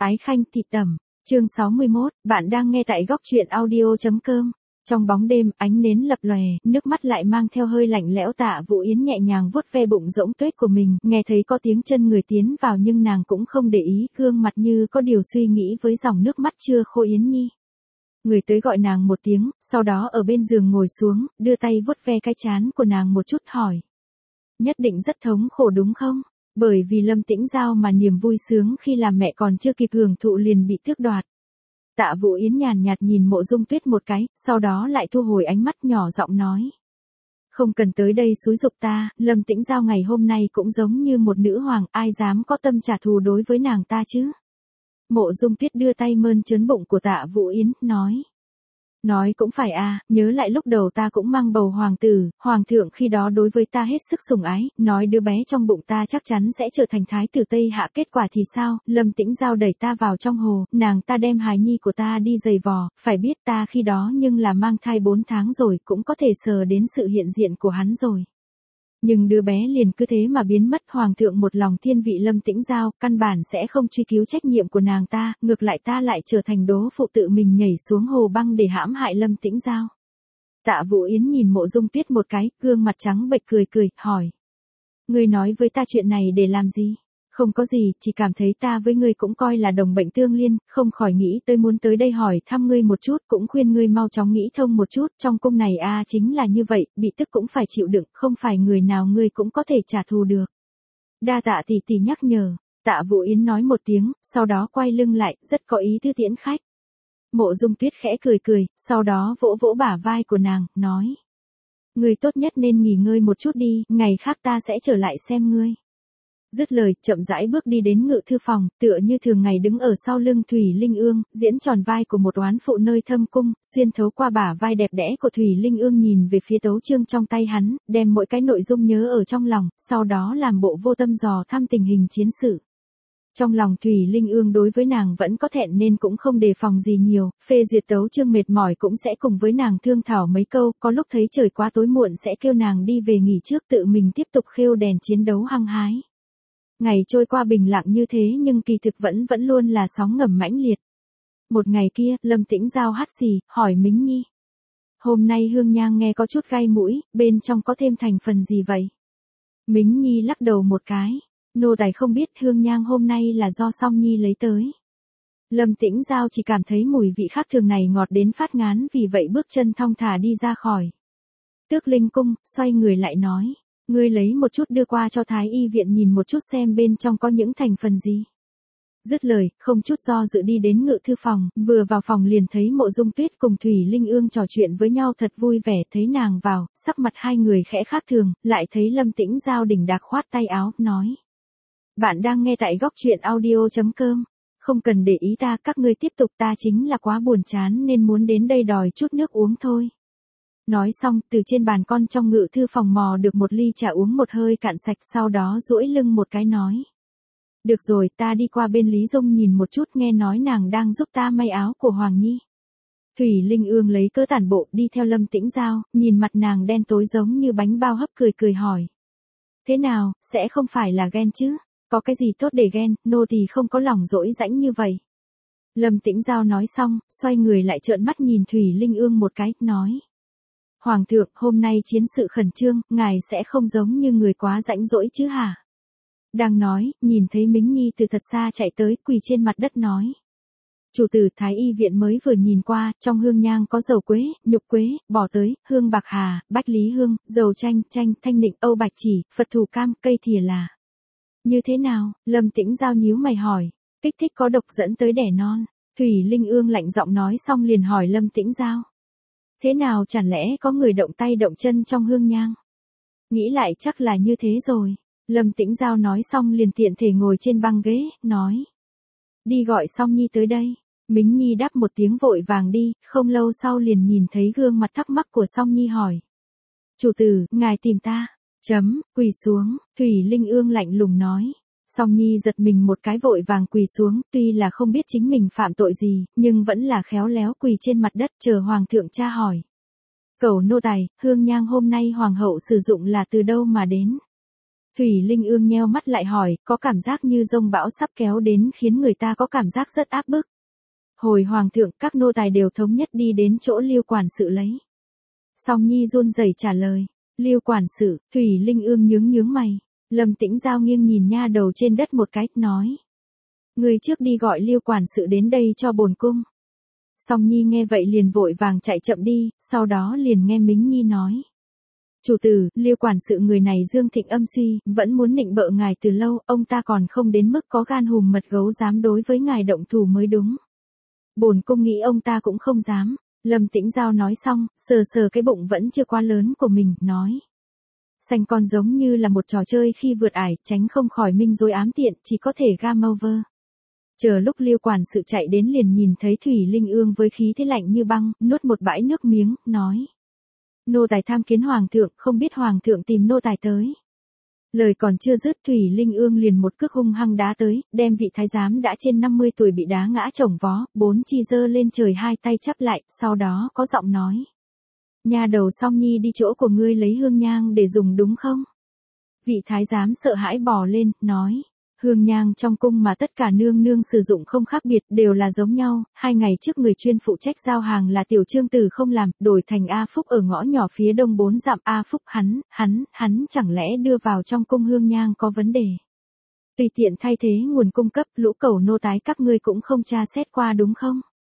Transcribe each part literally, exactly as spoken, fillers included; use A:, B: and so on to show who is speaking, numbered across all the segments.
A: Ái Khanh thịt tẩm, chương sáu mươi mốt, bạn đang nghe tại góc truyện audio.com. Trong bóng đêm, ánh nến lập lòe, nước mắt lại mang theo hơi lạnh lẽo. Tạ Vũ Yến nhẹ nhàng vuốt ve bụng rỗng tuếch của mình, nghe thấy có tiếng chân người tiến vào nhưng nàng cũng không để ý, gương mặt như có điều suy nghĩ với dòng nước mắt chưa khô. Yến Nhi. Người tới gọi nàng một tiếng, sau đó ở bên giường ngồi xuống, đưa tay vuốt ve cái trán của nàng một chút hỏi. Nhất định rất thống khổ đúng không? Bởi vì Lâm Tĩnh Giao mà niềm vui sướng khi làm mẹ còn chưa kịp hưởng thụ liền bị tước đoạt. Tạ Vũ Yến nhàn nhạt nhìn Mộ Dung Tuyết một cái, sau đó lại thu hồi ánh mắt, nhỏ giọng nói. Không cần tới đây xúi giục ta, Lâm Tĩnh Giao ngày hôm nay cũng giống như một nữ hoàng, ai dám có tâm trả thù đối với nàng ta chứ? Mộ Dung Tuyết đưa tay mơn trớn bụng của Tạ Vũ Yến, nói. Nói cũng phải à, nhớ lại lúc đầu ta cũng mang bầu hoàng tử, hoàng thượng khi đó đối với ta hết sức sủng ái, nói đứa bé trong bụng ta chắc chắn sẽ trở thành thái tử Tây Hạ, kết quả thì sao? Lâm Tĩnh Giao đẩy ta vào trong hồ, nàng ta đem hài nhi của ta đi giày vò, phải biết ta khi đó nhưng là mang thai bốn tháng rồi, cũng có thể sờ đến sự hiện diện của hắn rồi. Nhưng đứa bé liền cứ thế mà biến mất. Hoàng thượng một lòng thiên vị Lâm Tĩnh Giao, căn bản sẽ không truy cứu trách nhiệm của nàng ta, ngược lại ta lại trở thành đố phụ tự mình nhảy xuống hồ băng để hãm hại Lâm Tĩnh Giao. Tạ Vũ Yến nhìn Mộ Dung Tuyết một cái, gương mặt trắng bệch cười cười, hỏi. Ngươi nói với ta chuyện này để làm gì? Không có gì, chỉ cảm thấy ta với ngươi cũng coi là đồng bệnh tương liên, không khỏi nghĩ tới muốn tới đây hỏi thăm ngươi một chút, cũng khuyên ngươi mau chóng nghĩ thông một chút, trong cung này a à, chính là như vậy, bị tức cũng phải chịu đựng, không phải người nào ngươi cũng có thể trả thù được. Đa tạ tỷ tỷ nhắc nhở, Tạ Vũ Yến nói một tiếng, sau đó quay lưng lại, rất có ý tứ tiễn khách. Mộ Dung Tuyết khẽ cười cười, sau đó vỗ vỗ bả vai của nàng, nói. Ngươi tốt nhất nên nghỉ ngơi một chút đi, ngày khác ta sẽ trở lại xem ngươi. Dứt lời, chậm rãi bước đi đến ngự thư phòng, tựa như thường ngày đứng ở sau lưng Thủy Linh Ương, diễn tròn vai của một oán phụ nơi thâm cung, xuyên thấu qua bả vai đẹp đẽ của Thủy Linh Ương nhìn về phía tấu chương trong tay hắn, đem mỗi cái nội dung nhớ ở trong lòng, sau đó làm bộ vô tâm dò thăm tình hình chiến sự. Trong lòng Thủy Linh Ương đối với nàng vẫn có thẹn nên cũng không đề phòng gì nhiều, phê duyệt tấu chương mệt mỏi cũng sẽ cùng với nàng thương thảo mấy câu, có lúc thấy trời quá tối muộn sẽ kêu nàng đi về nghỉ trước, tự mình tiếp tục khêu đèn chiến đấu hăng hái. Ngày trôi qua bình lặng như thế nhưng kỳ thực vẫn vẫn luôn là sóng ngầm mãnh liệt. Một ngày kia, Lâm Tĩnh Giao hắt xì, hỏi Mính Nhi. Hôm nay hương nhang nghe có chút gai mũi, bên trong có thêm thành phần gì vậy? Mính Nhi lắc đầu một cái. Nô tài không biết, hương nhang hôm nay là do Song Nhi lấy tới. Lâm Tĩnh Giao chỉ cảm thấy mùi vị khác thường này ngọt đến phát ngán, vì vậy bước chân thong thả đi ra khỏi Tước Linh cung, xoay người lại nói. Ngươi lấy một chút đưa qua cho Thái y viện nhìn một chút xem bên trong có những thành phần gì. Dứt lời, không chút do dự đi đến ngự thư phòng, vừa vào phòng liền thấy Mộ Dung Tuyết cùng Thủy Linh Ương trò chuyện với nhau thật vui vẻ, thấy nàng vào, sắc mặt hai người khẽ khác thường, lại thấy Lâm Tĩnh Giao đỉnh đạc khoát tay áo, nói. Bạn đang nghe tại góc truyện audio.com, không cần để ý ta, các ngươi tiếp tục, ta chính là quá buồn chán nên muốn đến đây đòi chút nước uống thôi. Nói xong, từ trên bàn con trong ngự thư phòng mò được một ly trà uống một hơi cạn sạch, sau đó duỗi lưng một cái nói. Được rồi, ta đi qua bên Lý Dung nhìn một chút, nghe nói nàng đang giúp ta may áo của Hoàng Nhi. Thủy Linh Ương lấy cớ tản bộ, đi theo Lâm Tĩnh Giao, nhìn mặt nàng đen tối giống như bánh bao hấp, cười cười hỏi. Thế nào, sẽ không phải là ghen chứ? Có cái gì tốt để ghen, nô tỳ không có lòng dỗi rãnh như vậy. Lâm Tĩnh Giao nói xong, xoay người lại trợn mắt nhìn Thủy Linh Ương một cái, nói. Hoàng thượng, hôm nay chiến sự khẩn trương, ngài sẽ không giống như người quá rãnh rỗi chứ hả? Đang nói, nhìn thấy Mính Nhi từ thật xa chạy tới, quỳ trên mặt đất nói. Chủ tử, Thái y viện mới vừa nhìn qua, trong hương nhang có dầu quế, nhục quế, bỏ tới, hương bạc hà, bách lý hương, dầu chanh, chanh, thanh nịnh, âu bạch chỉ, Phật thủ cam, cây thìa là. Như thế nào? Lâm Tĩnh Giao nhíu mày hỏi. Kích thích có độc dẫn tới đẻ non. Thủy Linh Ương lạnh giọng nói xong liền hỏi Lâm Tĩnh Giao. Thế nào, chẳng lẽ có người động tay động chân trong hương nhang? Nghĩ lại chắc là như thế rồi. Lâm Tĩnh Giao nói xong liền tiện thể ngồi trên băng ghế, nói. Đi gọi Song Nhi tới đây. Mính Nhi đáp một tiếng vội vàng đi, không lâu sau liền nhìn thấy gương mặt thắc mắc của Song Nhi hỏi. Chủ tử, ngài tìm ta. Chấm, quỳ xuống, Thủy Linh Ương lạnh lùng nói. Song Nhi giật mình một cái vội vàng quỳ xuống, tuy là không biết chính mình phạm tội gì, nhưng vẫn là khéo léo quỳ trên mặt đất chờ Hoàng thượng tra hỏi. Cẩu nô tài, hương nhang hôm nay Hoàng hậu sử dụng là từ đâu mà đến? Thủy Linh Ương nheo mắt lại hỏi, có cảm giác như dông bão sắp kéo đến khiến người ta có cảm giác rất áp bức. Hồi hoàng thượng, các nô tài đều thống nhất đi đến chỗ Liêu quản sự lấy. Song Nhi run rẩy trả lời, Liêu quản sự. Thủy Linh Ương nhướng nhướng mày. Lâm Tĩnh Giao nghiêng nhìn nha đầu trên đất một cái, nói. Người trước đi gọi Liêu quản sự đến đây cho bổn cung. Song Nhi nghe vậy liền vội vàng chạy chậm đi, sau đó liền nghe Mính Nhi nói. Chủ tử, Liêu quản sự người này dương thịnh âm suy, vẫn muốn nịnh bợ ngài từ lâu, ông ta còn không đến mức có gan hùm mật gấu dám đối với ngài động thủ mới đúng. Bổn cung nghĩ ông ta cũng không dám. Lâm Tĩnh Giao nói xong, sờ sờ cái bụng vẫn chưa quá lớn của mình, nói. Sanh con giống như là một trò chơi khi vượt ải, tránh không khỏi minh rối ám tiện, chỉ có thể game over. Chờ lúc Liêu quản sự chạy đến liền nhìn thấy Thủy Linh Ương với khí thế lạnh như băng, nuốt một bãi nước miếng, nói. Nô tài tham kiến hoàng thượng, không biết hoàng thượng tìm nô tài tới. Lời còn chưa dứt, Thủy Linh Ương liền một cước hung hăng đá tới, đem vị thái giám đã trên năm mươi tuổi bị đá ngã chồng vó, bốn chi giơ lên trời hai tay chắp lại, sau đó có giọng nói. Nha đầu Song Nhi đi chỗ của ngươi lấy hương nhang để dùng đúng không? Vị thái giám sợ hãi bò lên, nói. Hương nhang trong cung mà tất cả nương nương sử dụng không khác biệt, đều là giống nhau. Hai ngày trước người chuyên phụ trách giao hàng là tiểu trương tử không làm, đổi thành A Phúc ở ngõ nhỏ phía đông bốn dặm. A Phúc hắn, hắn, hắn chẳng lẽ đưa vào trong cung hương nhang có vấn đề. Tùy tiện thay thế nguồn cung cấp, lũ cẩu nô tái các ngươi cũng không tra xét qua đúng không?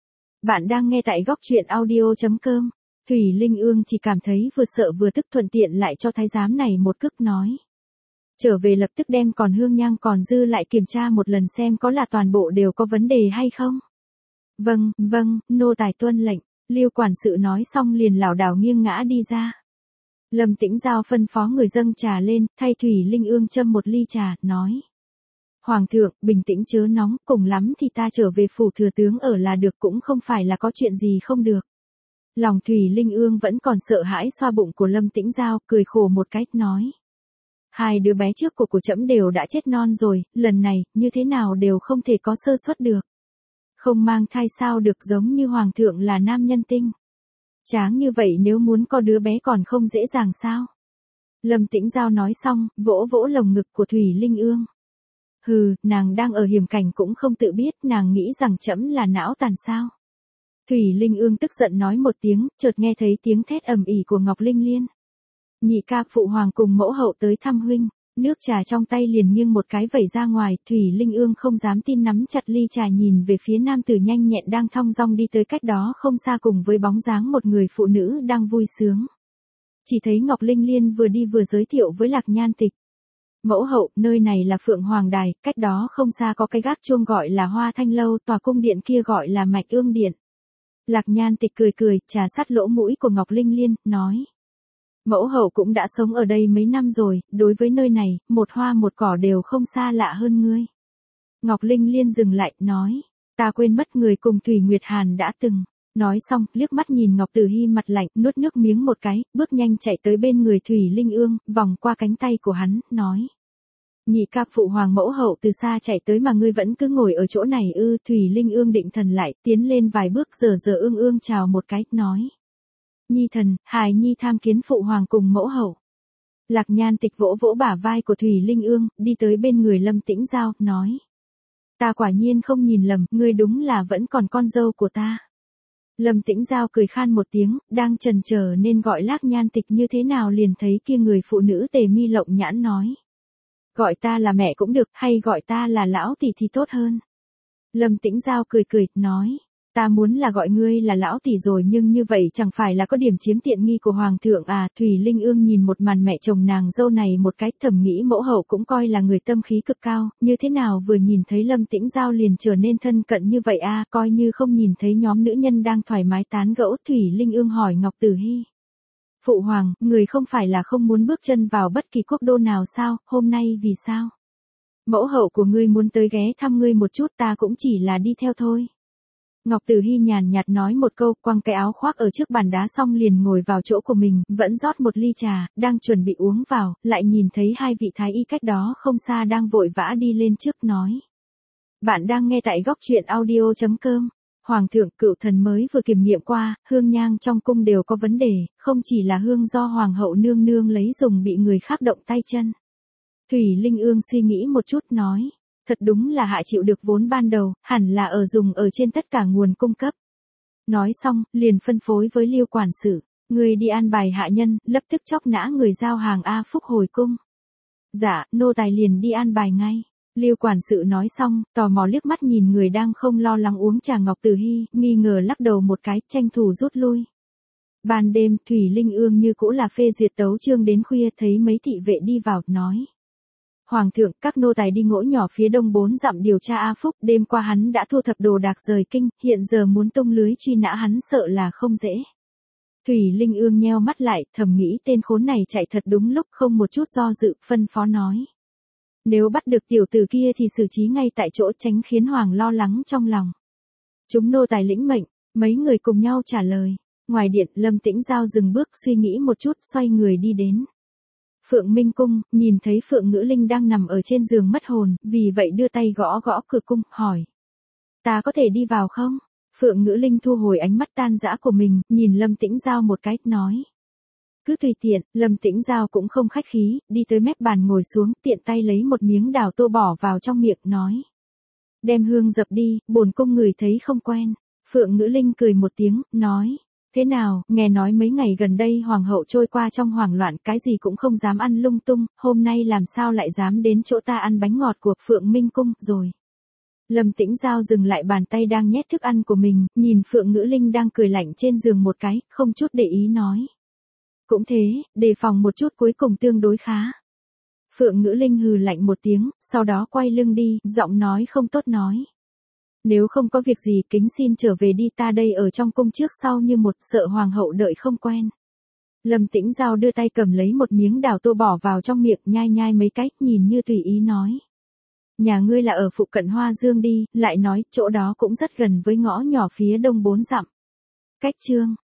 A: Bạn đang nghe tại góc truyện audio chấm com. Thủy Linh Ương chỉ cảm thấy vừa sợ vừa tức, thuận tiện lại cho thái giám này một cước nói. Trở về lập tức đem còn hương nhang còn dư lại kiểm tra một lần xem có là toàn bộ đều có vấn đề hay không. Vâng, vâng, nô tài tuân lệnh. Liêu quản sự nói xong liền lảo đảo nghiêng ngã đi ra. Lâm Tĩnh Giao phân phó người dâng trà lên, thay Thủy Linh Ương châm một ly trà, nói. Hoàng thượng, bình tĩnh chớ nóng, cùng lắm thì ta trở về phủ thừa tướng ở là được, cũng không phải là có chuyện gì không được. Lòng Thủy Linh Ương vẫn còn sợ hãi xoa bụng của Lâm Tĩnh Giao, cười khổ một cách, nói. Hai đứa bé trước của của trẫm đều đã chết non rồi, lần này, như thế nào đều không thể có sơ suất được. Không mang thai sao được, giống như hoàng thượng là nam nhân tinh. Tráng như vậy nếu muốn có đứa bé còn không dễ dàng sao. Lâm Tĩnh Giao nói xong, vỗ vỗ lồng ngực của Thủy Linh Ương. Hừ, nàng đang ở hiểm cảnh cũng không tự biết, nàng nghĩ rằng trẫm là não tàn sao. Thủy Linh Ương tức giận nói một tiếng, chợt nghe thấy tiếng thét ầm ĩ của Ngọc Linh Liên. Nhị ca phụ hoàng cùng mẫu hậu tới thăm huynh, nước trà trong tay liền nghiêng một cái vẩy ra ngoài, Thủy Linh Ương không dám tin nắm chặt ly trà nhìn về phía nam tử nhanh nhẹn đang thong dong đi tới cách đó không xa cùng với bóng dáng một người phụ nữ đang vui sướng. Chỉ thấy Ngọc Linh Liên vừa đi vừa giới thiệu với Lạc Nhan Tịch. Mẫu hậu, nơi này là Phượng Hoàng Đài, cách đó không xa có cái gác chuông gọi là Hoa Thanh Lâu, tòa cung điện kia gọi là Mạch Ương Điện. Lạc Nhan Tịch cười cười, trà sát lỗ mũi của Ngọc Linh Liên, nói. Mẫu hậu cũng đã sống ở đây mấy năm rồi, đối với nơi này, một hoa một cỏ đều không xa lạ hơn ngươi. Ngọc Linh Liên dừng lại, nói. Ta quên mất người cùng Thủy Nguyệt Hàn đã từng. Nói xong, liếc mắt nhìn Ngọc Tử Hi mặt lạnh, nuốt nước miếng một cái, bước nhanh chạy tới bên người Thủy Linh Ương, vòng qua cánh tay của hắn, nói. Nhị ca phụ hoàng mẫu hậu từ xa chạy tới mà ngươi vẫn cứ ngồi ở chỗ này ư. Thủy Linh Ương định thần lại, tiến lên vài bước, giờ giờ ương ương chào một cái, nói. Nhi thần, hài nhi tham kiến phụ hoàng cùng mẫu hậu. Lạc Nhan Tịch vỗ vỗ bả vai của Thủy Linh Ương, đi tới bên người Lâm Tĩnh Giao, nói. Ta quả nhiên không nhìn lầm, ngươi đúng là vẫn còn con dâu của ta. Lâm Tĩnh Giao cười khan một tiếng, đang chần chờ nên gọi Lạc Nhan Tịch như thế nào liền thấy kia người phụ nữ tề mi lộng nhãn nói. Gọi ta là mẹ cũng được, hay gọi ta là lão tỷ thì tốt hơn. Lâm Tĩnh Giao cười cười, nói. Ta muốn là gọi ngươi là lão tỷ rồi nhưng như vậy chẳng phải là có điểm chiếm tiện nghi của hoàng thượng à. Thủy Linh Ương nhìn một màn mẹ chồng nàng dâu này một cách, thầm nghĩ mẫu hậu cũng coi là người tâm khí cực cao, như thế nào vừa nhìn thấy Lâm Tĩnh Giao liền trở nên thân cận như vậy à, coi như không nhìn thấy nhóm nữ nhân đang thoải mái tán gẫu. Thủy Linh Ương hỏi Ngọc Tử Hi. Phụ hoàng, người không phải là không muốn bước chân vào bất kỳ quốc đô nào sao, hôm nay vì sao? Mẫu hậu của ngươi muốn tới ghé thăm ngươi một chút, ta cũng chỉ là đi theo thôi. Ngọc Tử Hi nhàn nhạt nói một câu, quăng cái áo khoác ở trước bàn đá xong liền ngồi vào chỗ của mình, vẫn rót một ly trà, đang chuẩn bị uống vào, lại nhìn thấy hai vị thái y cách đó không xa đang vội vã đi lên trước, nói. Bạn đang nghe tại góc truyện audio chấm com. Hoàng thượng, cựu thần mới vừa kiểm nghiệm qua, hương nhang trong cung đều có vấn đề, không chỉ là hương do hoàng hậu nương nương lấy dùng bị người khác động tay chân. Thủy Linh Ương suy nghĩ một chút nói. Thật đúng là hạ chịu được vốn ban đầu, hẳn là ở dùng ở trên tất cả nguồn cung cấp. Nói xong, liền phân phối với Liêu quản sự. Người đi an bài hạ nhân, lập tức chóc nã người giao hàng A Phúc hồi cung. Dạ, nô tài liền đi an bài ngay. Liêu quản sự nói xong, tò mò liếc mắt nhìn người đang không lo lắng uống trà Ngọc Tử Hy, nghi ngờ lắc đầu một cái, tranh thủ rút lui. Ban đêm, Thủy Linh Ương như cũ là phê duyệt tấu chương đến khuya, thấy mấy thị vệ đi vào, nói. Hoàng thượng, các nô tài đi ngõ nhỏ phía đông bốn dặm điều tra A Phúc, đêm qua hắn đã thu thập đồ đạc rời kinh, hiện giờ muốn tung lưới truy nã hắn sợ là không dễ. Thủy Linh Ương nheo mắt lại, thầm nghĩ tên khốn này chạy thật đúng lúc, không một chút do dự, phân phó nói. Nếu bắt được tiểu tử kia thì xử trí ngay tại chỗ, tránh khiến Hoàng lo lắng trong lòng. Chúng nô tài lĩnh mệnh, mấy người cùng nhau trả lời. Ngoài điện, Lâm Tĩnh Giao dừng bước suy nghĩ một chút, xoay người đi đến Phượng Minh Cung, nhìn thấy Phượng Ngữ Linh đang nằm ở trên giường mất hồn, vì vậy đưa tay gõ gõ cửa cung, hỏi. Ta có thể đi vào không? Phượng Ngữ Linh thu hồi ánh mắt tan dã của mình, nhìn Lâm Tĩnh Giao một cái, nói. Cứ tùy tiện, Lâm Tĩnh Giao cũng không khách khí, đi tới mép bàn ngồi xuống, tiện tay lấy một miếng đào tô bỏ vào trong miệng, nói. Đem hương dập đi, bổn cung ngửi thấy không quen. Phượng Ngữ Linh cười một tiếng, nói. Thế nào, nghe nói mấy ngày gần đây hoàng hậu trôi qua trong hoảng loạn, cái gì cũng không dám ăn lung tung, hôm nay làm sao lại dám đến chỗ ta ăn bánh ngọt của Phượng Minh Cung, rồi. Lâm Tĩnh Giao dừng lại bàn tay đang nhét thức ăn của mình, nhìn Phượng Ngữ Linh đang cười lạnh trên giường một cái, không chút để ý nói. Cũng thế, đề phòng một chút, cuối cùng tương đối khá. Phượng Ngữ Linh hừ lạnh một tiếng, sau đó quay lưng đi, giọng nói không tốt nói. Nếu không có việc gì, kính xin trở về đi, ta đây ở trong cung trước sau như một, sợ hoàng hậu đợi không quen. Lâm Tĩnh Giao đưa tay cầm lấy một miếng đào tô bỏ vào trong miệng, nhai nhai mấy cách, nhìn như tùy ý nói. Nhà ngươi là ở phụ cận Hoa Dương đi, lại nói, chỗ đó cũng rất gần với ngõ nhỏ phía đông bốn dặm. Cách chương